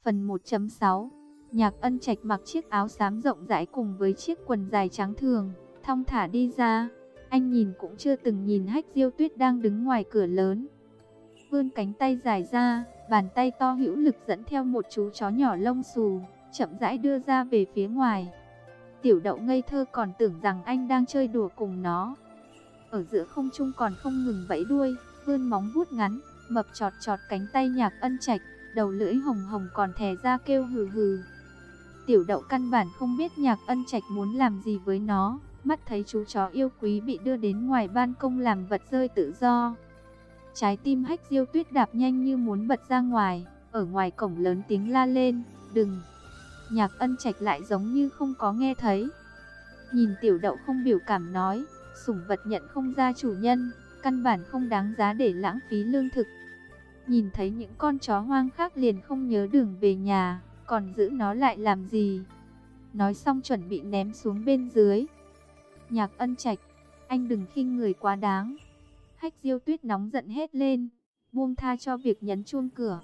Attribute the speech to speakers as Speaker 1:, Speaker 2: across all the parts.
Speaker 1: Phần 1.6. Nhạc Ân Trạch mặc chiếc áo xám rộng rãi cùng với chiếc quần dài trắng thường, thong thả đi ra. Anh nhìn cũng chưa từng nhìn Hách Diêu Tuyết đang đứng ngoài cửa lớn. Vươn cánh tay dài ra, bàn tay to hữu lực dẫn theo một chú chó nhỏ lông xù, chậm rãi đưa ra về phía ngoài. Tiểu Đậu ngây thơ còn tưởng rằng anh đang chơi đùa cùng nó. Ở giữa không trung còn không ngừng vẫy đuôi, vươn móng vuốt ngắn, mập chọt chọt cánh tay Nhạc Ân Trạch, đầu lưỡi hồng hồng còn thè ra kêu hừ hừ. Tiểu Đậu căn bản không biết Nhạc Ân Trạch muốn làm gì với nó, mắt thấy chú chó yêu quý bị đưa đến ngoài ban công làm vật rơi tự do. Trái tim Hách Diêu Tuyết đạp nhanh như muốn bật ra ngoài, ở ngoài cổng lớn tiếng la lên, đừng. Nhạc Ân Trạch lại giống như không có nghe thấy. Nhìn Tiểu Đậu không biểu cảm nói, sủng vật nhận không ra chủ nhân, căn bản không đáng giá để lãng phí lương thực. Nhìn thấy những con chó hoang khác liền không nhớ đường về nhà, còn giữ nó lại làm gì? Nói xong chuẩn bị ném xuống bên dưới. Nhạc Ân Trạch, anh đừng khinh người quá đáng. Hách Diêu Tuyết nóng giận hét lên, buông tha cho việc nhấn chuông cửa.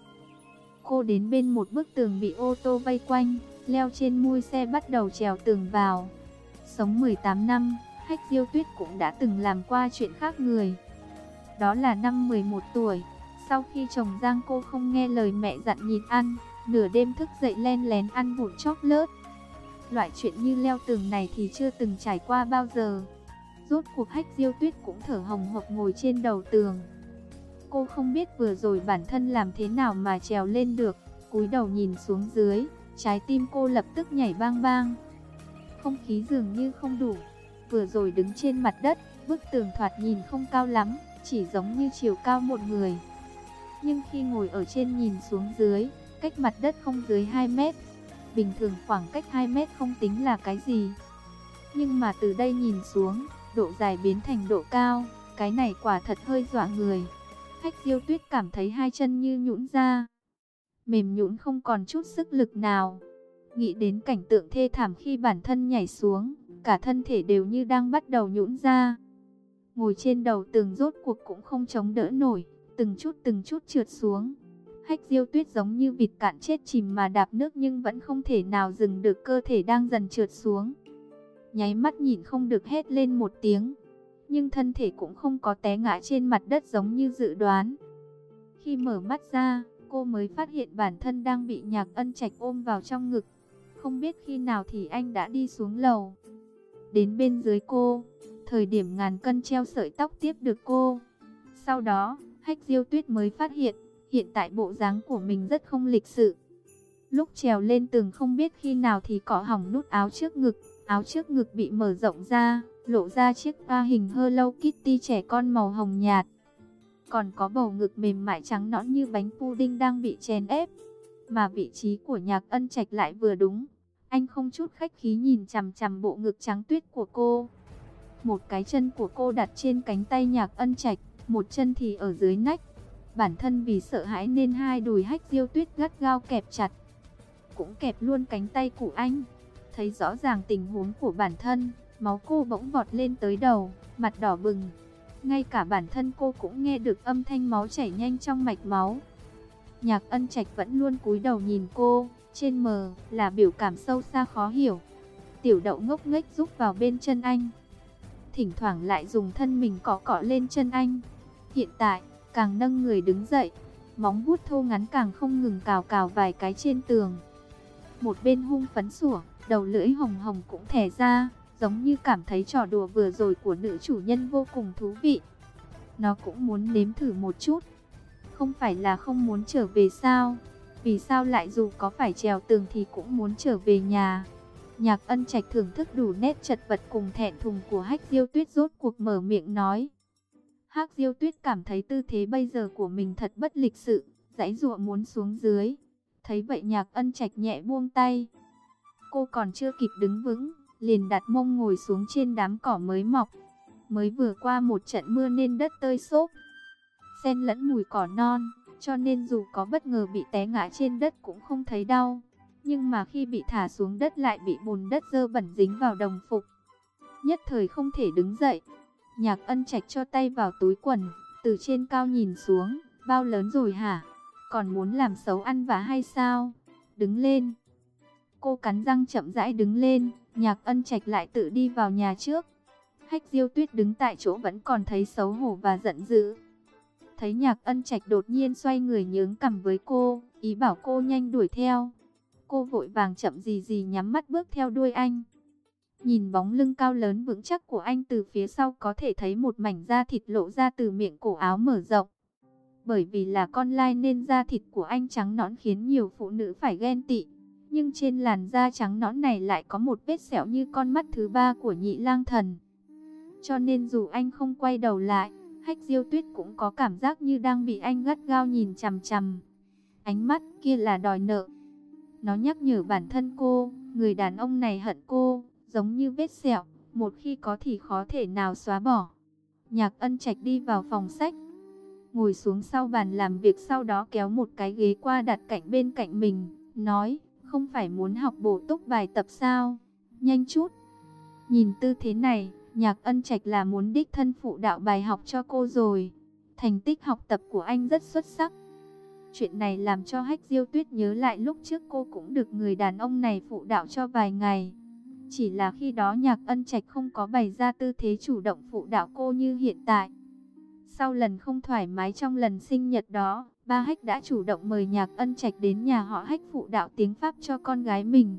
Speaker 1: Cô đến bên một bức tường bị ô tô vây quanh, leo trên mui xe bắt đầu trèo tường vào. Sống 18 năm, Hách Diêu Tuyết cũng đã từng làm qua chuyện khác người. Đó là năm 11 tuổi, sau khi chồng Giang cô không nghe lời mẹ dặn nhịn ăn, nửa đêm thức dậy len lén ăn vụn chocolate. Loại chuyện như leo tường này thì chưa từng trải qua bao giờ. Rốt cuộc Hách Diêu Tuyết cũng thở hồng hộc ngồi trên đầu tường. Cô không biết vừa rồi bản thân làm thế nào mà trèo lên được, cúi đầu nhìn xuống dưới, trái tim cô lập tức nhảy bang bang. Không khí dường như không đủ. Vừa rồi đứng trên mặt đất, bức tường thoạt nhìn không cao lắm, chỉ giống như chiều cao một người. Nhưng khi ngồi ở trên nhìn xuống dưới, cách mặt đất không dưới 2 mét. Bình thường khoảng cách 2 mét không tính là cái gì. Nhưng mà từ đây nhìn xuống, độ dài biến thành độ cao, cái này quả thật hơi dọa người. Hách Diêu Tuyết cảm thấy hai chân như nhũn ra, mềm nhũn không còn chút sức lực nào. Nghĩ đến cảnh tượng thê thảm khi bản thân nhảy xuống, cả thân thể đều như đang bắt đầu nhũn ra. Ngồi trên đầu tường rốt cuộc cũng không chống đỡ nổi, từng chút trượt xuống. Hách Diêu Tuyết giống như vịt cạn chết chìm mà đạp nước nhưng vẫn không thể nào dừng được cơ thể đang dần trượt xuống. Nháy mắt nhìn không được hét lên một tiếng, nhưng thân thể cũng không có té ngã trên mặt đất giống như dự đoán. Khi mở mắt ra, cô mới phát hiện bản thân đang bị Nhạc Ân Trạch ôm vào trong ngực. Không biết khi nào thì anh đã đi xuống lầu, đến bên dưới cô, thời điểm ngàn cân treo sợi tóc tiếp được cô. Sau đó, Hách Diêu Tuyết mới phát hiện, hiện tại bộ dáng của mình rất không lịch sự. Lúc trèo lên tường không biết khi nào thì cọ hỏng nút áo trước ngực bị mở rộng ra, lộ ra chiếc va hình Hello Kitty trẻ con màu hồng nhạt. Còn có bầu ngực mềm mại trắng nõn như bánh pudding đang bị chèn ép. Mà vị trí của Nhạc Ân Trạch lại vừa đúng. Anh không chút khách khí nhìn chằm chằm bộ ngực trắng tuyết của cô. Một cái chân của cô đặt trên cánh tay Nhạc Ân Trạch, một chân thì ở dưới nách. Bản thân vì sợ hãi nên hai đùi Hách Diêu Tuyết gắt gao kẹp chặt, cũng kẹp luôn cánh tay của anh. Thấy rõ ràng tình huống của bản thân, máu cô bỗng vọt lên tới đầu, mặt đỏ bừng. Ngay cả bản thân cô cũng nghe được âm thanh máu chảy nhanh trong mạch máu. Nhạc Ân Trạch vẫn luôn cúi đầu nhìn cô, trên mờ là biểu cảm sâu xa khó hiểu. Tiểu Đậu ngốc nghếch rúc vào bên chân anh, thỉnh thoảng lại dùng thân mình cọ cọ lên chân anh. Hiện tại, càng nâng người đứng dậy, móng vuốt thô ngắn càng không ngừng cào cào vài cái trên tường. Một bên hung phấn sủa, đầu lưỡi hồng hồng cũng thè ra, giống như cảm thấy trò đùa vừa rồi của nữ chủ nhân vô cùng thú vị. Nó cũng muốn nếm thử một chút. Không phải là không muốn trở về sao? Vì sao lại dù có phải trèo tường thì cũng muốn trở về nhà? Nhạc Ân Trạch thưởng thức đủ nét chật vật cùng thẹn thùng của Hách Diêu Tuyết rốt cuộc mở miệng nói. Hách Diêu Tuyết cảm thấy tư thế bây giờ của mình thật bất lịch sự, giãy giụa muốn xuống dưới. Thấy vậy Nhạc Ân Trạch nhẹ buông tay. Cô còn chưa kịp đứng vững, liền đặt mông ngồi xuống trên đám cỏ mới mọc. Mới vừa qua một trận mưa nên đất tơi xốp, xen lẫn mùi cỏ non, cho nên dù có bất ngờ bị té ngã trên đất cũng không thấy đau. Nhưng mà khi bị thả xuống đất lại bị bùn đất dơ bẩn dính vào đồng phục, nhất thời không thể đứng dậy. Nhạc Ân Trạch cho tay vào túi quần, từ trên cao nhìn xuống, bao lớn rồi hả? Còn muốn làm xấu ăn vạ hay sao? đứng lên. Cô cắn răng chậm rãi đứng lên, Nhạc Ân Trạch lại tự đi vào nhà trước. Hách Diêu Tuyết đứng tại chỗ vẫn còn thấy xấu hổ và giận dữ. Thấy Nhạc Ân Trạch đột nhiên xoay người nhướng cằm với cô, ý bảo cô nhanh đuổi theo. Cô vội vàng chậm gì gì nhắm mắt bước theo đuôi anh. Nhìn bóng lưng cao lớn vững chắc của anh từ phía sau có thể thấy một mảnh da thịt lộ ra từ miệng cổ áo mở rộng. Bởi vì là con lai nên da thịt của anh trắng nõn khiến nhiều phụ nữ phải ghen tị. Nhưng trên làn da trắng nõn này lại có một vết sẹo như con mắt thứ ba của Nhị Lang Thần. Cho nên dù anh không quay đầu lại, Hách Diêu Tuyết cũng có cảm giác như đang bị anh gắt gao nhìn chằm chằm. Ánh mắt kia là đòi nợ. Nó nhắc nhở bản thân cô, người đàn ông này hận cô, giống như vết sẹo, một khi có thì khó thể nào xóa bỏ. Nhạc Ân Trạch đi vào phòng sách, ngồi xuống sau bàn làm việc, sau đó kéo một cái ghế qua đặt cạnh bên cạnh mình, nói, không phải muốn học bổ túc bài tập sao? Nhanh chút. Nhìn tư thế này, Nhạc Ân Trạch là muốn đích thân phụ đạo bài học cho cô rồi. Thành tích học tập của anh rất xuất sắc. Chuyện này làm cho Hách Diêu Tuyết nhớ lại lúc trước cô cũng được người đàn ông này phụ đạo cho vài ngày. Chỉ là khi đó Nhạc Ân Trạch không có bày ra tư thế chủ động phụ đạo cô như hiện tại. Sau lần không thoải mái trong lần sinh nhật đó, ba Hách đã chủ động mời Nhạc Ân Trạch đến nhà họ Hách phụ đạo tiếng Pháp cho con gái mình.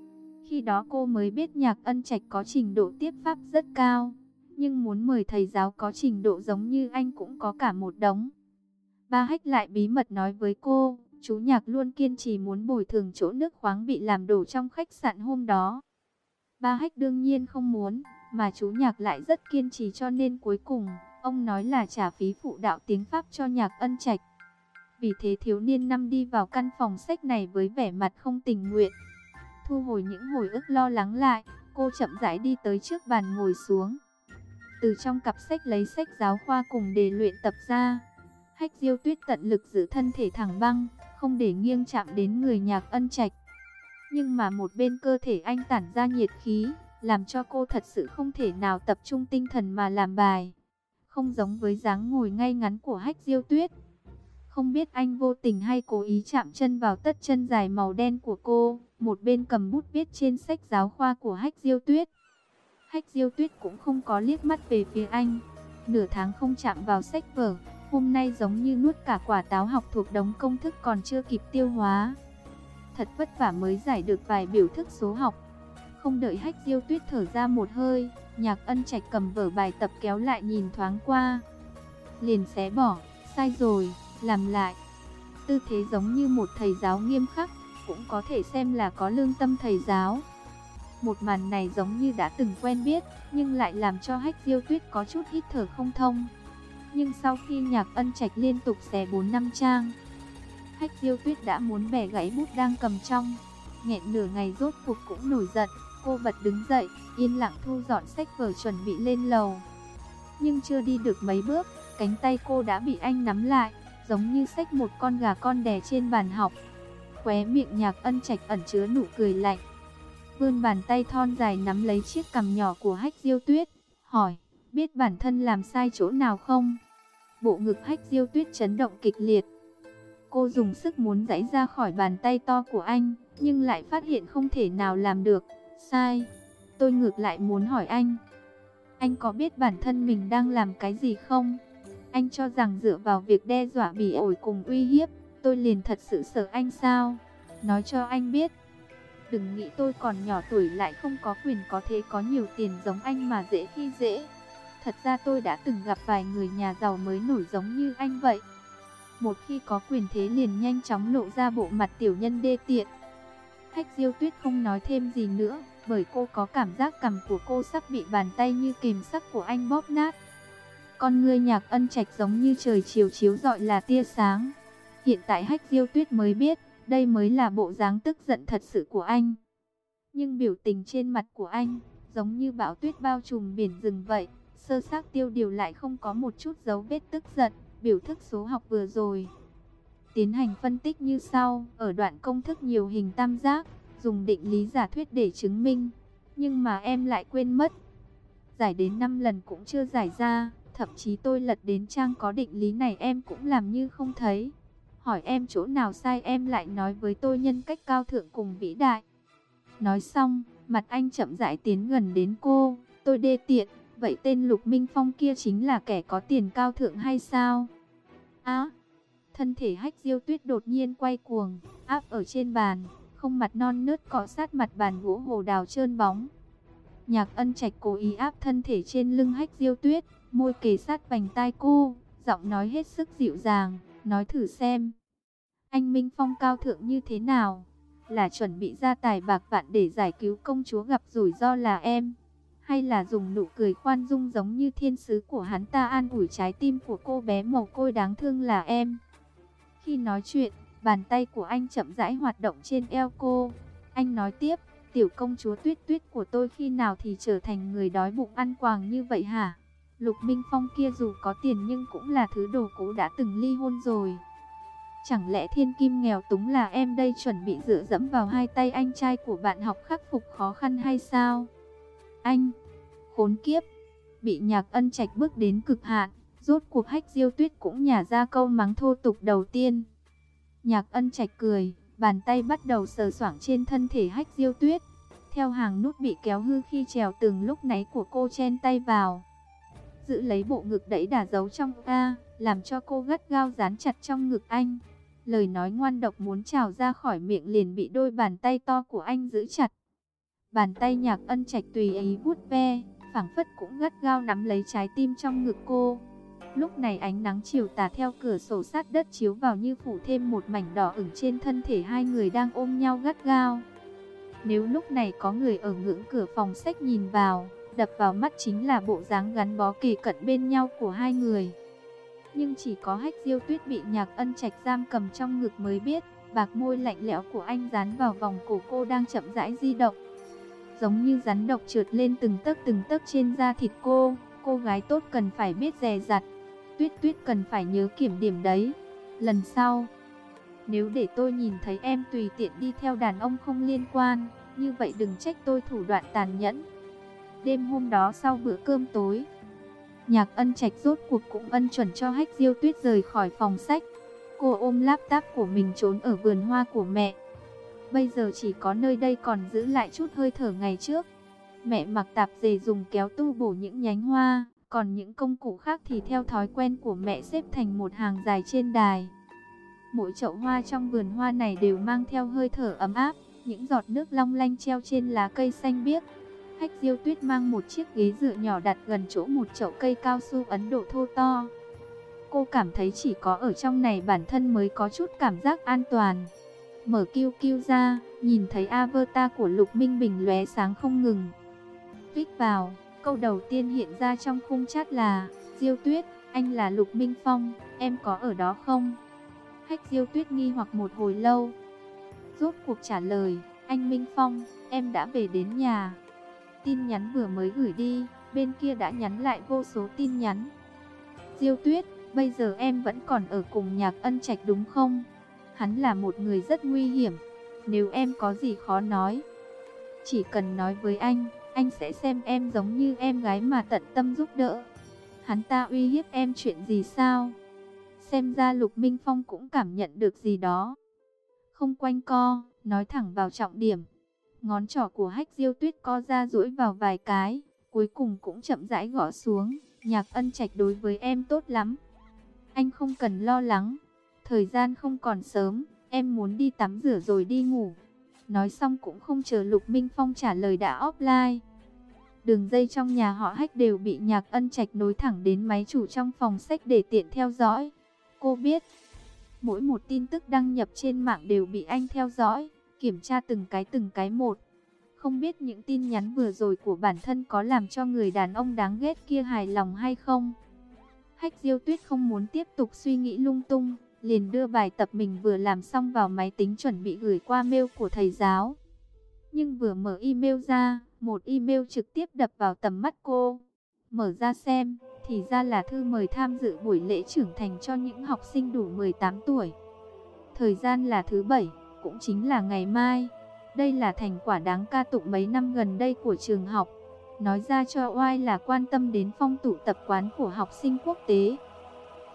Speaker 1: Khi đó cô mới biết Nhạc Ân Trạch có trình độ tiếp Pháp rất cao, nhưng muốn mời thầy giáo có trình độ giống như anh cũng có cả một đống. Ba Hách lại bí mật nói với cô, chú Nhạc luôn kiên trì muốn bồi thường chỗ nước khoáng bị làm đổ trong khách sạn hôm đó. Ba Hách đương nhiên không muốn, mà chú Nhạc lại rất kiên trì, cho nên cuối cùng, ông nói là trả phí phụ đạo tiếng Pháp cho Nhạc Ân Trạch. Vì thế thiếu niên năm đi vào căn phòng sách này với vẻ mặt không tình nguyện. Thu hồi những hồi ức lo lắng lại, cô chậm rãi đi tới trước bàn ngồi xuống. Từ trong cặp sách lấy sách giáo khoa cùng đề luyện tập ra. Hách Diêu Tuyết tận lực giữ thân thể thẳng băng, không để nghiêng chạm đến người Nhạc Ân Trạch. Nhưng mà một bên cơ thể anh tản ra nhiệt khí, làm cho cô thật sự không thể nào tập trung tinh thần mà làm bài. Không giống với dáng ngồi ngay ngắn của Hách Diêu Tuyết. Không biết anh vô tình hay cố ý chạm chân vào tất chân dài màu đen của cô, một bên cầm bút viết trên sách giáo khoa của Hách Diêu Tuyết. Hách Diêu Tuyết cũng không có liếc mắt về phía anh. Nửa tháng không chạm vào sách vở, hôm nay giống như nuốt cả quả táo học thuộc đống công thức còn chưa kịp tiêu hóa. Thật vất vả mới giải được vài biểu thức số học. Không đợi Hách Diêu Tuyết thở ra một hơi, Nhạc Ân Trạch cầm vở bài tập kéo lại nhìn thoáng qua. Liền xé bỏ, sai rồi, làm lại. Tư thế giống như một thầy giáo nghiêm khắc, cũng có thể xem là có lương tâm thầy giáo. Một màn này giống như đã từng quen biết, nhưng lại làm cho Hách Diêu Tuyết có chút hít thở không thông. Nhưng sau khi Nhạc Ân Trạch liên tục xé 4-5 trang, Hách Diêu Tuyết đã muốn bẻ gãy bút đang cầm trong. Nghẹn nửa ngày rốt cuộc cũng nổi giận, cô bật đứng dậy, yên lặng thu dọn sách vở chuẩn bị lên lầu. Nhưng chưa đi được mấy bước, cánh tay cô đã bị anh nắm lại, giống như xách một con gà con đè trên bàn học. Khóe miệng Nhạc Ân Trạch ẩn chứa nụ cười lạnh, vươn bàn tay thon dài nắm lấy chiếc cằm nhỏ của Hách Diêu Tuyết, hỏi, biết bản thân làm sai chỗ nào không? Bộ ngực Hách Diêu Tuyết chấn động kịch liệt. Cô dùng sức muốn giãy ra khỏi bàn tay to của anh, nhưng lại phát hiện không thể nào làm được. Sai. Tôi ngược lại muốn hỏi anh có biết bản thân mình đang làm cái gì không? Anh cho rằng dựa vào việc đe dọa bỉ ổi cùng uy hiếp, tôi liền thật sự sợ anh sao? Nói cho anh biết. Đừng nghĩ tôi còn nhỏ tuổi lại không có quyền có thế có nhiều tiền giống anh mà dễ khi dễ. Thật ra tôi đã từng gặp vài người nhà giàu mới nổi giống như anh vậy. Một khi có quyền thế liền nhanh chóng lộ ra bộ mặt tiểu nhân đê tiện. Hách Diêu Tuyết không nói thêm gì nữa, bởi cô có cảm giác cằm của cô sắp bị bàn tay như kềm sắt của anh bóp nát. Con ngươi Nhạc Ân Trạch giống như trời chiều chiếu rọi là tia sáng. Hiện tại Hách Diêu Tuyết mới biết, đây mới là bộ dáng tức giận thật sự của anh. Nhưng biểu tình trên mặt của anh, giống như bão tuyết bao trùm biển rừng vậy, sơ xác tiêu điều lại không có một chút dấu vết tức giận. Biểu thức số học vừa rồi tiến hành phân tích như sau. Ở đoạn công thức nhiều hình tam giác, dùng định lý giả thuyết để chứng minh, nhưng mà em lại quên mất. Giải đến 5 lần cũng chưa giải ra, thậm chí tôi lật đến trang có định lý này em cũng làm như không thấy. hỏi em chỗ nào sai em lại nói với tôi nhân cách cao thượng cùng vĩ đại. Nói xong, mặt anh chậm rãi tiến gần đến cô. Tôi đê tiện, vậy tên Lục Minh Phong kia chính là kẻ có tiền cao thượng hay sao? Á! Thân thể Hách Diêu Tuyết đột nhiên quay cuồng, áp ở trên bàn, không mặt non nớt cọ sát mặt bàn gỗ hồ đào trơn bóng. Nhạc Ân Trạch cố ý áp thân thể trên lưng Hách Diêu Tuyết, môi kề sát vành tai cô, giọng nói hết sức dịu dàng, nói thử xem. Anh Minh Phong cao thượng như thế nào? Là chuẩn bị ra tài bạc vạn để giải cứu công chúa gặp rủi ro là em? Hay là dùng nụ cười khoan dung giống như thiên sứ của hắn ta an ủi trái tim của cô bé mồ côi đáng thương là em? Khi nói chuyện, bàn tay của anh chậm rãi hoạt động trên eo cô. Anh nói tiếp, tiểu công chúa Tuyết Tuyết của tôi khi nào thì trở thành người đói bụng ăn quàng như vậy hả? Lục Minh Phong kia dù có tiền nhưng cũng là thứ đồ cũ đã từng ly hôn rồi. Chẳng lẽ thiên kim nghèo túng là em đây chuẩn bị dựa dẫm vào hai tay anh trai của bạn học khắc phục khó khăn hay sao? Anh, khốn kiếp, bị Nhạc Ân Trạch bước đến cực hạn, rốt cuộc Hách Diêu Tuyết cũng nhả ra câu mắng thô tục đầu tiên. Nhạc Ân Trạch cười, bàn tay bắt đầu sờ soạng trên thân thể Hách Diêu Tuyết, theo hàng nút bị kéo hư khi trèo tường lúc nãy của cô chen tay vào, giữ lấy bộ ngực đẫy đà giấu trong A, làm cho cô gắt gao dán chặt trong ngực anh. Lời nói ngoan độc muốn trào ra khỏi miệng liền bị đôi bàn tay to của anh giữ chặt. Bàn tay Nhạc Ân Trạch tùy ý vuốt ve, phảng phất cũng gắt gao nắm lấy trái tim trong ngực cô. Lúc này ánh nắng chiều tà theo cửa sổ sát đất chiếu vào như phủ thêm một mảnh đỏ ửng trên thân thể hai người đang ôm nhau gắt gao. Nếu lúc này có người ở ngưỡng cửa phòng sách nhìn vào, đập vào mắt chính là bộ dáng gắn bó kề cận bên nhau của hai người. Nhưng chỉ có Hách Diêu Tuyết bị Nhạc Ân Trạch giam cầm trong ngực mới biết, bạc môi lạnh lẽo của anh dán vào vòng cổ cô đang chậm rãi di động. Giống như rắn độc trượt lên từng tấc trên da thịt cô gái tốt cần phải biết dè dặt. Tuyết Tuyết cần phải nhớ kiểm điểm đấy. Lần sau, nếu để tôi nhìn thấy em tùy tiện đi theo đàn ông không liên quan, như vậy đừng trách tôi thủ đoạn tàn nhẫn. Đêm hôm đó sau bữa cơm tối, Nhạc Ân Trạch rốt cuộc cũng ân chuẩn cho Hách Diêu Tuyết rời khỏi phòng sách. Cô ôm laptop của mình trốn ở vườn hoa của mẹ. Bây giờ chỉ có nơi đây còn giữ lại chút hơi thở ngày trước. Mẹ mặc tạp dề dùng kéo tu bổ những nhánh hoa, còn những công cụ khác thì theo thói quen của mẹ xếp thành một hàng dài trên đài. Mỗi chậu hoa trong vườn hoa này đều mang theo hơi thở ấm áp, những giọt nước long lanh treo trên lá cây xanh biếc. Hách Diêu Tuyết mang một chiếc ghế dựa nhỏ đặt gần chỗ một chậu cây cao su Ấn Độ thô to. Cô cảm thấy chỉ có ở trong này bản thân mới có chút cảm giác an toàn. Mở QQ ra, nhìn thấy avatar của Lục Minh Bình lóe sáng không ngừng. Click vào, câu đầu tiên hiện ra trong khung chat là: Diêu Tuyết, anh là Lục Minh Phong, em có ở đó không? Hách Diêu Tuyết nghi hoặc một hồi lâu, rốt cuộc trả lời: anh Minh Phong, em đã về đến nhà. Tin nhắn vừa mới gửi đi, bên kia đã nhắn lại vô số tin nhắn. Diêu Tuyết, bây giờ em vẫn còn ở cùng Nhạc Ân Trạch đúng không? Hắn là một người rất nguy hiểm. Nếu em có gì khó nói, chỉ cần nói với anh sẽ xem em giống như em gái mà tận tâm giúp đỡ. Hắn ta uy hiếp em chuyện gì sao? Xem ra Lục Minh Phong cũng cảm nhận được gì đó. Không quanh co, nói thẳng vào trọng điểm. Ngón trỏ của Hách Diêu Tuyết co ra duỗi vào vài cái, cuối cùng cũng chậm rãi gõ xuống. Nhạc Ân Trạch đối với em tốt lắm. Anh không cần lo lắng. Thời gian không còn sớm, em muốn đi tắm rửa rồi đi ngủ. Nói xong cũng không chờ Lục Minh Phong trả lời đã offline. Đường dây trong nhà họ Hách đều bị Nhạc Ân Trạch nối thẳng đến máy chủ trong phòng sách để tiện theo dõi. Cô biết, mỗi một tin tức đăng nhập trên mạng đều bị anh theo dõi, kiểm tra từng cái một. Không biết những tin nhắn vừa rồi của bản thân có làm cho người đàn ông đáng ghét kia hài lòng hay không. Hách Diêu Tuyết không muốn tiếp tục suy nghĩ lung tung, liền đưa bài tập mình vừa làm xong vào máy tính chuẩn bị gửi qua mail của thầy giáo. Nhưng vừa mở email ra, một email trực tiếp đập vào tầm mắt cô. Mở ra xem, thì ra là thư mời tham dự buổi lễ trưởng thành cho những học sinh đủ 18 tuổi. Thời gian là thứ Bảy, cũng chính là ngày mai. Đây là thành quả đáng ca tụng mấy năm gần đây của trường học. Nói ra cho oai là quan tâm đến phong tục tập quán của học sinh quốc tế.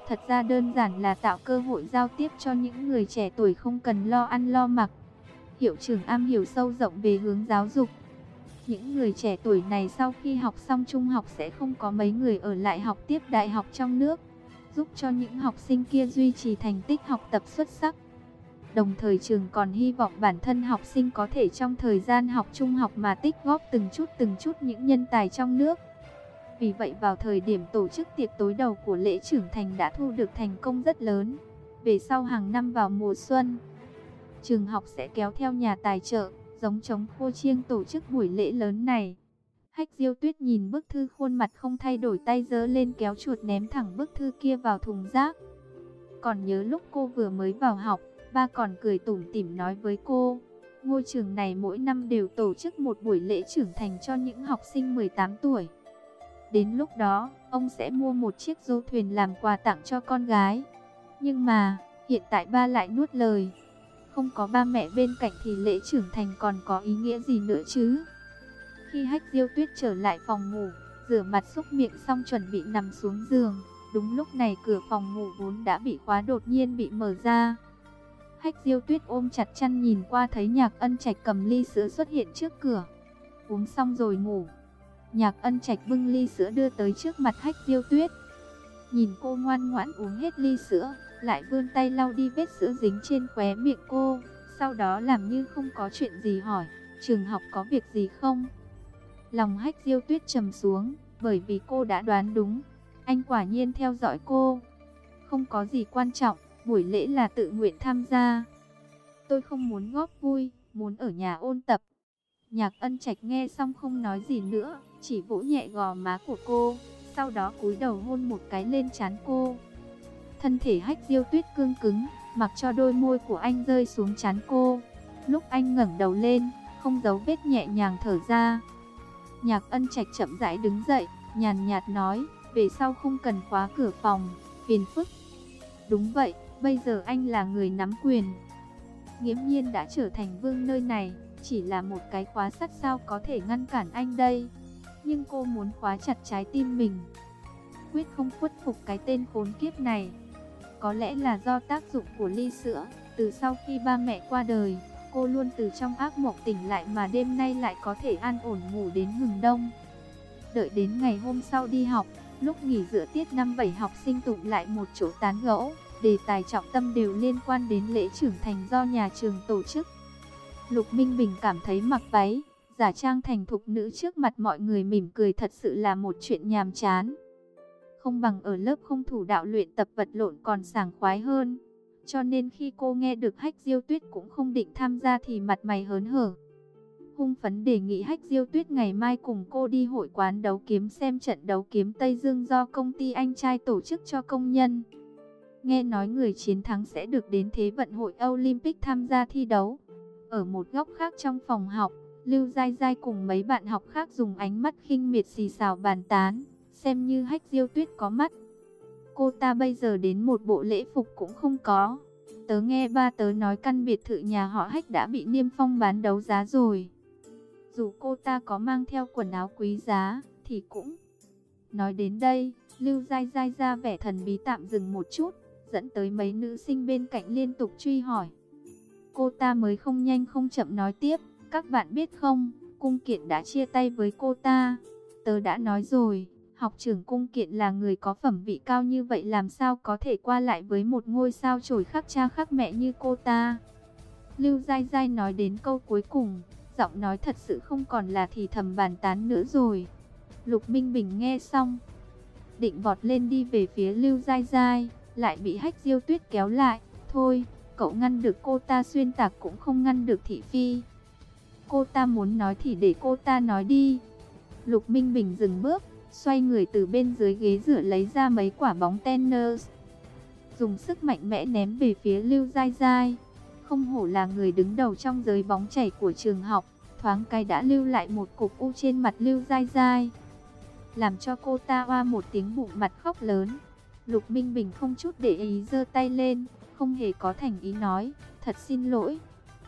Speaker 1: Thật ra đơn giản là tạo cơ hội giao tiếp cho những người trẻ tuổi không cần lo ăn lo mặc. Hiệu trưởng am hiểu sâu rộng về hướng giáo dục. Những người trẻ tuổi này sau khi học xong trung học sẽ không có mấy người ở lại học tiếp đại học trong nước, giúp cho những học sinh kia duy trì thành tích học tập xuất sắc. Đồng thời trường còn hy vọng bản thân học sinh có thể trong thời gian học trung học mà tích góp từng chút những nhân tài trong nước. Vì vậy vào thời điểm tổ chức tiệc tối đầu của lễ trưởng thành đã thu được thành công rất lớn. Về sau hàng năm vào mùa xuân, trường học sẽ kéo theo nhà tài trợ, giống trống khô chiêng tổ chức buổi lễ lớn này. Hách Diêu Tuyết nhìn bức thư khuôn mặt không thay đổi, tay giơ lên kéo chuột ném thẳng bức thư kia vào thùng rác. Còn nhớ lúc cô vừa mới vào học, ba còn cười tủm tỉm nói với cô, ngôi trường này mỗi năm đều tổ chức một buổi lễ trưởng thành cho những học sinh 18 tuổi. Đến lúc đó, ông sẽ mua một chiếc du thuyền làm quà tặng cho con gái. Nhưng mà, hiện tại ba lại nuốt lời. Không có ba mẹ bên cạnh thì lễ trưởng thành còn có ý nghĩa gì nữa chứ? Khi Hách Diêu Tuyết trở lại phòng ngủ, rửa mặt xúc miệng xong chuẩn bị nằm xuống giường, đúng lúc này cửa phòng ngủ vốn đã bị khóa đột nhiên bị mở ra. Hách Diêu Tuyết ôm chặt chăn nhìn qua thấy Nhạc Ân Trạch cầm ly sữa xuất hiện trước cửa. Uống xong rồi ngủ. Nhạc Ân Trạch bưng ly sữa đưa tới trước mặt Hách Diêu Tuyết. Nhìn cô ngoan ngoãn uống hết ly sữa, lại vươn tay lau đi vết sữa dính trên khóe miệng cô, sau đó làm như không có chuyện gì hỏi, trường học có việc gì không? Lòng Hách Diêu Tuyết trầm xuống, bởi vì cô đã đoán đúng, anh quả nhiên theo dõi cô. Không có gì quan trọng, buổi lễ là tự nguyện tham gia. Tôi không muốn góp vui, muốn ở nhà ôn tập. Nhạc Ân Trạch nghe xong không nói gì nữa, chỉ vỗ nhẹ gò má của cô, sau đó cúi đầu hôn một cái lên trán cô. Thân thể Hách Diêu Tuyết cương cứng, mặc cho đôi môi của anh rơi xuống trán cô. Lúc anh ngẩng đầu lên, không giấu vết nhẹ nhàng thở ra. Nhạc Ân Trạch chậm rãi đứng dậy, nhàn nhạt nói, về sau không cần khóa cửa phòng, phiền phức. Đúng vậy, bây giờ anh là người nắm quyền. Nghiễm Nhiên đã trở thành vương nơi này, chỉ là một cái khóa sắt sao có thể ngăn cản anh đây. Nhưng cô muốn khóa chặt trái tim mình, quyết không khuất phục cái tên khốn kiếp này. Có lẽ là do tác dụng của ly sữa, từ sau khi ba mẹ qua đời, cô luôn từ trong ác mộng tỉnh lại mà đêm nay lại có thể an ổn ngủ đến hừng đông. Đợi đến ngày hôm sau đi học, lúc nghỉ giữa tiết năm 7 học sinh tụ lại một chỗ tán gẫu, đề tài trọng tâm đều liên quan đến lễ trưởng thành do nhà trường tổ chức. Lục Minh Bình cảm thấy mặc váy, giả trang thành thục nữ trước mặt mọi người mỉm cười thật sự là một chuyện nhàm chán. Không bằng ở lớp không thủ đạo luyện tập vật lộn còn sảng khoái hơn. Cho nên khi cô nghe được Hách Diêu Tuyết cũng không định tham gia thì mặt mày hớn hở. Hung phấn đề nghị Hách Diêu Tuyết ngày mai cùng cô đi hội quán đấu kiếm xem trận đấu kiếm Tây Dương do công ty anh trai tổ chức cho công nhân. Nghe nói người chiến thắng sẽ được đến Thế vận hội Olympic tham gia thi đấu. Ở một góc khác trong phòng học, Lưu Giai Giai cùng mấy bạn học khác dùng ánh mắt khinh miệt xì xào bàn tán, xem như Hách Diêu Tuyết có mắt. Cô ta bây giờ đến một bộ lễ phục cũng không có. Tớ nghe ba tớ nói căn biệt thự nhà họ Hách đã bị niêm phong bán đấu giá rồi. Dù cô ta có mang theo quần áo quý giá, thì cũng... Nói đến đây, Lưu Giai Giai ra vẻ thần bí tạm dừng một chút, dẫn tới mấy nữ sinh bên cạnh liên tục truy hỏi. Cô ta mới không nhanh không chậm nói tiếp, các bạn biết không, Cung Kiện đã chia tay với cô ta. Tớ đã nói rồi, học trưởng Cung Kiện là người có phẩm vị cao như vậy làm sao có thể qua lại với một ngôi sao chổi khác cha khác mẹ như cô ta. Lưu Giai Giai nói đến câu cuối cùng, giọng nói thật sự không còn là thì thầm bàn tán nữa rồi. Lục Minh Bình nghe xong, định vọt lên đi về phía Lưu Giai Giai, lại bị Hách Diêu Tuyết kéo lại. Thôi, cậu ngăn được cô ta xuyên tạc cũng không ngăn được thị phi. Cô ta muốn nói thì để cô ta nói đi. Lục Minh Bình dừng bước, xoay người từ bên dưới ghế rửa lấy ra mấy quả bóng tennis, dùng sức mạnh mẽ ném về phía Lưu Giai Giai. Không hổ là người đứng đầu trong giới bóng chảy của trường học, thoáng cái đã lưu lại một cục u trên mặt Lưu Giai Giai, làm cho cô ta oa một tiếng bụng mặt khóc lớn. Lục Minh Bình không chút để ý giơ tay lên, không hề có thành ý nói, thật xin lỗi,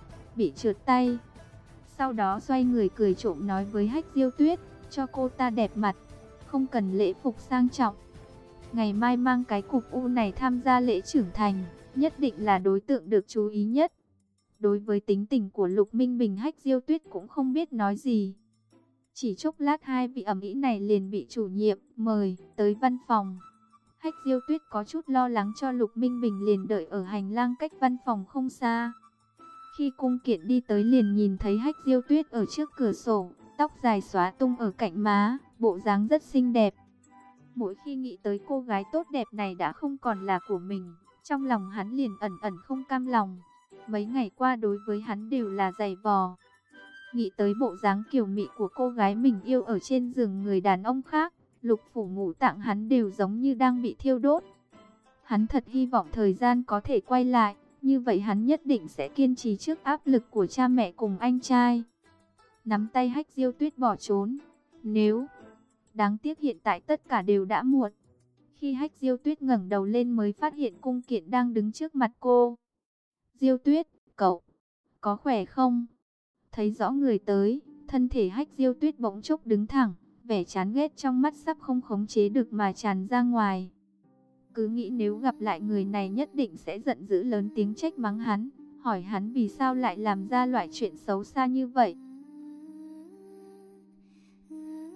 Speaker 1: bị trượt tay. Sau đó xoay người cười trộm nói với Hách Diêu Tuyết, cho cô ta đẹp mặt, không cần lễ phục sang trọng. Ngày mai mang cái cục u này tham gia lễ trưởng thành, nhất định là đối tượng được chú ý nhất. Đối với tính tình của Lục Minh Bình, Hách Diêu Tuyết cũng không biết nói gì. Chỉ chốc lát hai vị ẩm ý này liền bị chủ nhiệm mời tới văn phòng. Hách Diêu Tuyết có chút lo lắng cho Lục Minh Bình, liền đợi ở hành lang cách văn phòng không xa. Khi Cung Kiện đi tới liền nhìn thấy Hách Diêu Tuyết ở trước cửa sổ, tóc dài xóa tung ở cạnh má, bộ dáng rất xinh đẹp. Mỗi khi nghĩ tới cô gái tốt đẹp này đã không còn là của mình, trong lòng hắn liền ẩn ẩn không cam lòng. Mấy ngày qua đối với hắn đều là giày vò. Nghĩ tới bộ dáng kiều mị của cô gái mình yêu ở trên giường người đàn ông khác, lục phủ ngũ tạng hắn đều giống như đang bị thiêu đốt. Hắn thật hy vọng thời gian có thể quay lại, như vậy hắn nhất định sẽ kiên trì trước áp lực của cha mẹ cùng anh trai. Nắm tay Hách Diêu Tuyết bỏ trốn. Đáng tiếc hiện tại tất cả đều đã muộn. Khi Hách Diêu Tuyết ngẩng đầu lên mới phát hiện Cung Kiện đang đứng trước mặt cô. Diêu Tuyết, cậu có khỏe không? Thấy rõ người tới, thân thể Hách Diêu Tuyết bỗng chốc đứng thẳng, vẻ chán ghét trong mắt sắp không khống chế được mà tràn ra ngoài. Cứ nghĩ nếu gặp lại người này nhất định sẽ giận dữ lớn tiếng trách mắng hắn, hỏi hắn vì sao lại làm ra loại chuyện xấu xa như vậy.